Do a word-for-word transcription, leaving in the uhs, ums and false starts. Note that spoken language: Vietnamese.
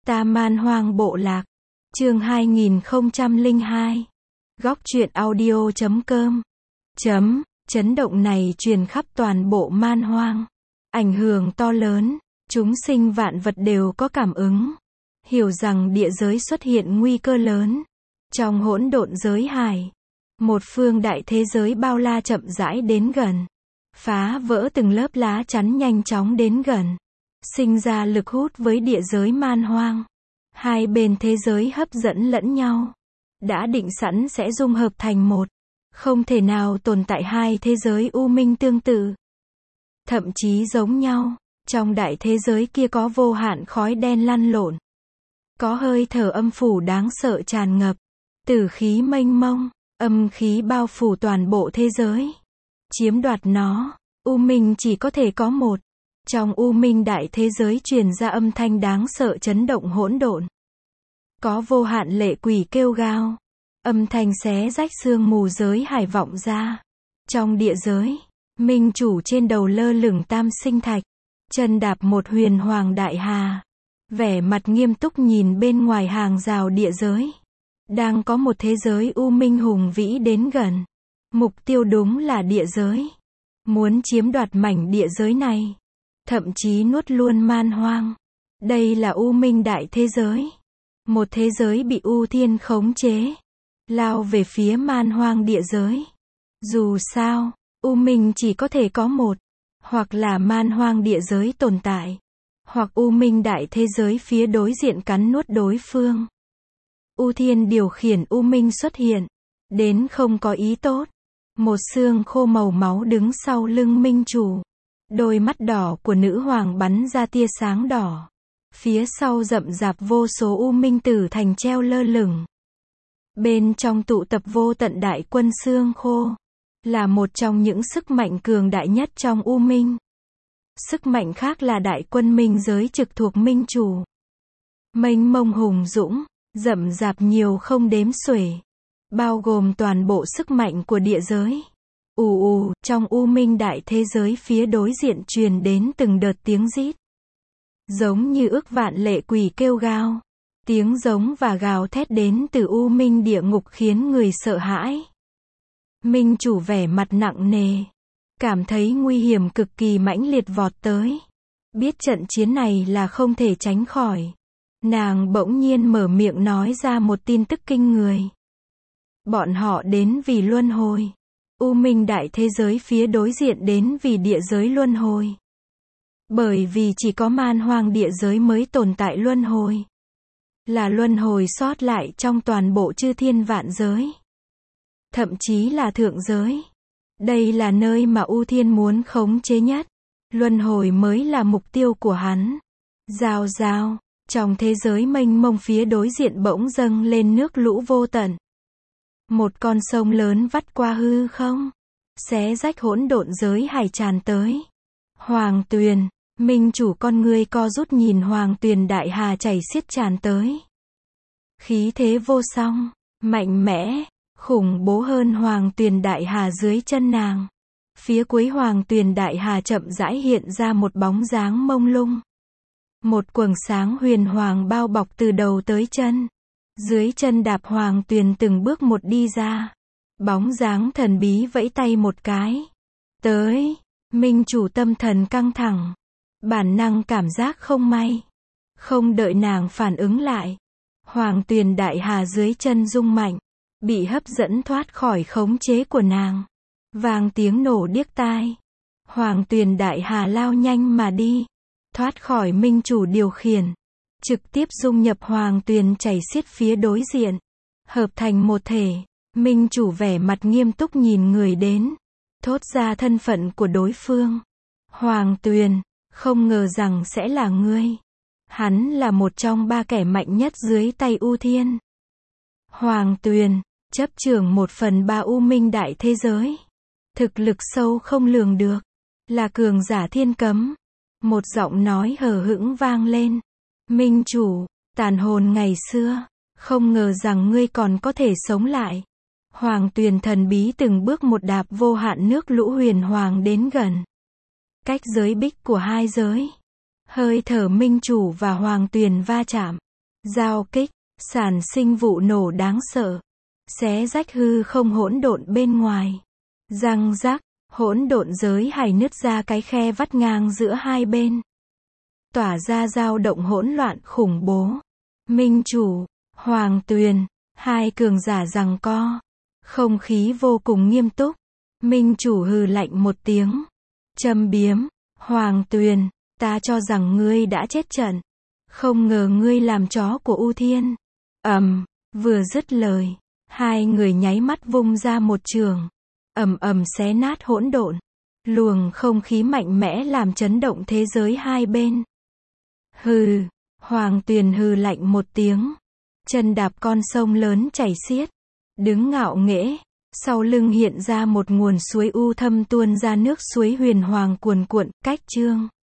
Ta Man Hoang Bộ Lạc. Chương hai nghìn không trăm lẻ hai. Góc truyện audio chấm com. Chấm, chấn động này truyền khắp toàn bộ Man Hoang. Ảnh hưởng to lớn, chúng sinh vạn vật đều có cảm ứng. Hiểu rằng địa giới xuất hiện nguy cơ lớn. Trong hỗn độn giới hải, một phương đại thế giới bao la chậm rãi đến gần. Phá vỡ từng lớp lá chắn nhanh chóng đến gần. Sinh ra lực hút với địa giới Man Hoang. Hai bên thế giới hấp dẫn lẫn nhau. Đã định sẵn sẽ dung hợp thành một. Không thể nào tồn tại hai thế giới u minh tương tự. Thậm chí giống nhau. Trong đại thế giới kia có vô hạn khói đen lăn lộn. Có hơi thở âm phủ đáng sợ tràn ngập. Tử khí mênh mông, âm khí bao phủ toàn bộ thế giới. Chiếm đoạt nó, u minh chỉ có thể có một. Trong u minh đại thế giới truyền ra âm thanh đáng sợ chấn động hỗn độn. Có vô hạn lệ quỷ kêu gào. Âm thanh xé rách sương mù giới hải vọng ra. Trong địa giới, minh chủ trên đầu lơ lửng tam sinh thạch. Chân đạp một huyền hoàng đại hà. Vẻ mặt nghiêm túc nhìn bên ngoài hàng rào địa giới. Đang có một thế giới u minh hùng vĩ đến gần. Mục tiêu đúng là địa giới. Muốn chiếm đoạt mảnh địa giới này. Thậm chí nuốt luôn Man Hoang. Đây là u minh đại thế giới. Một thế giới bị U Thiên khống chế. Lao về phía Man Hoang địa giới. Dù sao, u minh chỉ có thể có một. Hoặc là Man Hoang địa giới tồn tại. Hoặc u minh đại thế giới phía đối diện cắn nuốt đối phương. U Thiên điều khiển u minh xuất hiện. Đến không có ý tốt. Một xương khô màu máu đứng sau lưng minh chủ. Đôi mắt đỏ của nữ hoàng bắn ra tia sáng đỏ. Phía sau rậm rạp vô số u minh tử thành treo lơ lửng. Bên trong tụ tập vô tận đại quân xương khô. Là một trong những sức mạnh cường đại nhất trong u minh. Sức mạnh khác là đại quân minh giới trực thuộc minh chủ. Mênh mông hùng dũng, rậm rạp nhiều không đếm xuể. Bao gồm toàn bộ sức mạnh của địa giới. Ù ù, trong u minh đại thế giới phía đối diện truyền đến từng đợt tiếng rít. Giống như ước vạn lệ quỷ kêu gào. Tiếng giống và gào thét đến từ u minh địa ngục khiến người sợ hãi. Minh chủ vẻ mặt nặng nề. Cảm thấy nguy hiểm cực kỳ mãnh liệt vọt tới. Biết trận chiến này là không thể tránh khỏi. Nàng bỗng nhiên mở miệng nói ra một tin tức kinh người. Bọn họ đến vì luân hồi. U minh đại thế giới phía đối diện đến vì địa giới luân hồi. Bởi vì chỉ có Man Hoang địa giới mới tồn tại luân hồi. Là luân hồi sót lại trong toàn bộ chư thiên vạn giới. Thậm chí là thượng giới. Đây là nơi mà U Thiên muốn khống chế nhất. Luân hồi mới là mục tiêu của hắn. Rào rào, trong thế giới mênh mông phía đối diện bỗng dâng lên nước lũ vô tận. Một con sông lớn vắt qua hư không. Xé rách hỗn độn giới hải tràn tới. Hoàng tuyền, minh chủ con ngươi co rút nhìn hoàng tuyền đại hà chảy xiết tràn tới. Khí thế vô song, mạnh mẽ, khủng bố hơn hoàng tuyền đại hà dưới chân nàng. Phía cuối hoàng tuyền đại hà chậm rãi hiện ra một bóng dáng mông lung. Một quầng sáng huyền hoàng bao bọc từ đầu tới chân. Dưới chân đạp hoàng tuyền từng bước một đi ra. Bóng dáng thần bí vẫy tay một cái. Tới, minh chủ tâm thần căng thẳng. Bản năng cảm giác không may. Không đợi nàng phản ứng lại. Hoàng tuyền đại hà dưới chân rung mạnh. Bị hấp dẫn thoát khỏi khống chế của nàng. Vang tiếng nổ điếc tai. Hoàng tuyền đại hà lao nhanh mà đi. Thoát khỏi minh chủ điều khiển. Trực tiếp dung nhập hoàng tuyền chảy xiết phía đối diện. Hợp thành một thể. Minh chủ vẻ mặt nghiêm túc nhìn người đến. Thốt ra thân phận của đối phương. Hoàng tuyền, không ngờ rằng sẽ là ngươi. Hắn là một trong ba kẻ mạnh nhất dưới tay U Thiên. Hoàng tuyền, chấp trưởng một phần ba u minh đại thế giới. Thực lực sâu không lường được. Là cường giả thiên cấm. Một giọng nói hờ hững vang lên. Minh chủ, tàn hồn ngày xưa. Không ngờ rằng ngươi còn có thể sống lại. Hoàng tuyền thần bí từng bước một đạp vô hạn nước lũ huyền hoàng đến gần. Cách giới bích của hai giới. Hơi thở minh chủ và hoàng tuyền va chạm. Giao kích, sản sinh vụ nổ đáng sợ. Xé rách hư không hỗn độn bên ngoài. Răng rắc, hỗn độn giới hải nứt ra cái khe vắt ngang giữa hai bên. Tỏa ra dao động hỗn loạn khủng bố. Minh chủ, Hoàng Tuyền, hai cường giả giằng co. Không khí vô cùng nghiêm túc. Minh chủ hừ lạnh một tiếng. Châm biếm, Hoàng Tuyền, ta cho rằng ngươi đã chết trận. Không ngờ ngươi làm chó của U Thiên. Ầm, vừa dứt lời, hai người nháy mắt vung ra một trường. Ầm ầm xé nát hỗn độn. Luồng không khí mạnh mẽ làm chấn động thế giới hai bên. Hừ, Hoàng Tuyền hừ lạnh một tiếng. Chân đạp con sông lớn chảy xiết. Đứng ngạo nghễ. Sau lưng hiện ra một nguồn suối u thâm tuôn ra nước suối huyền hoàng cuồn cuộn, cách chương.